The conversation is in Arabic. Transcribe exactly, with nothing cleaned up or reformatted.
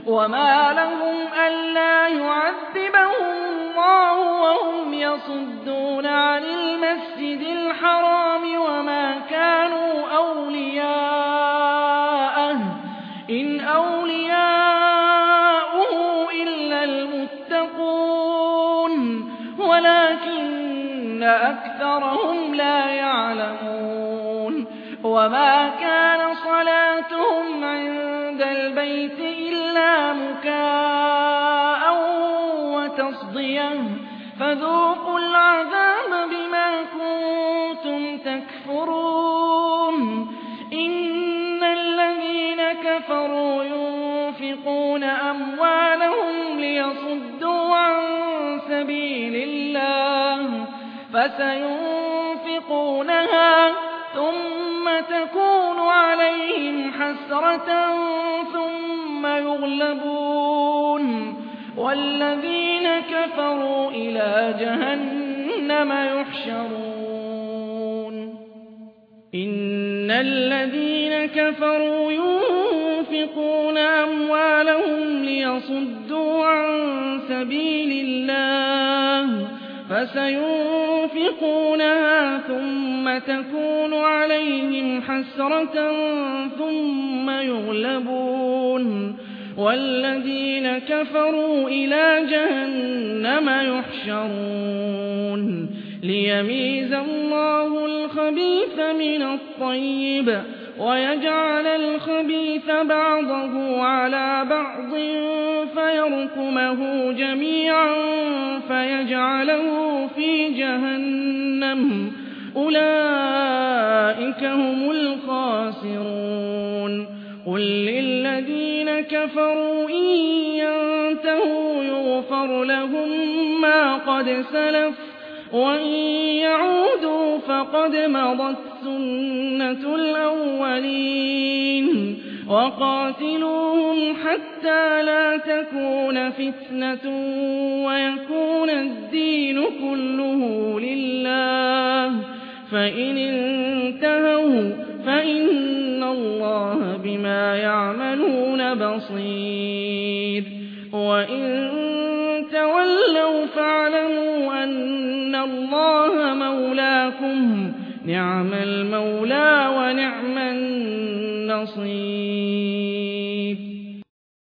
وما لهم ألا يعذبهم الله وهم يصدون عن المسجد الحرام وما كانوا أولياءه إن أولياؤه إلا المتقون ولكن أكثرهم لا يعلمون وما كان صلاتهم عند البيت إلا مكاء وتصدية فذوقوا العذاب بما كنتم تكفرون إن الذين كفروا ينفقون أموالهم ليصدوا عن سبيل الله فسينفقونها ثم تكون عليهم حسرة ثم يغلبون والذين كفروا إلى جهنم يحشرون إن الذين كفروا ينفقون أموالهم ليصدوا عن سبيل الله فسينفقونها ثم تكون عليهم حسرة ثم يغلبون والذين كفروا إلى جهنم يحشرون ليميز الله الخبيث من الطيب ويجعل الخبيث بعضه على بعض فيركمه جميعا فيجعله في جهنم أولئك هم الخاسرون قل للذين كفروا إن ينتهوا يغفر لهم ما قد سلف وإن يعودوا فقد مضت سنة الأولين وقاتلوهم حتى لا تكون فتنة ويكون الدين كله لله فإن انتهوا فإن الله بما يعملون بصير وإن تولوا فاعلموا أن الله مولاكم نعم المولى ونعم النصير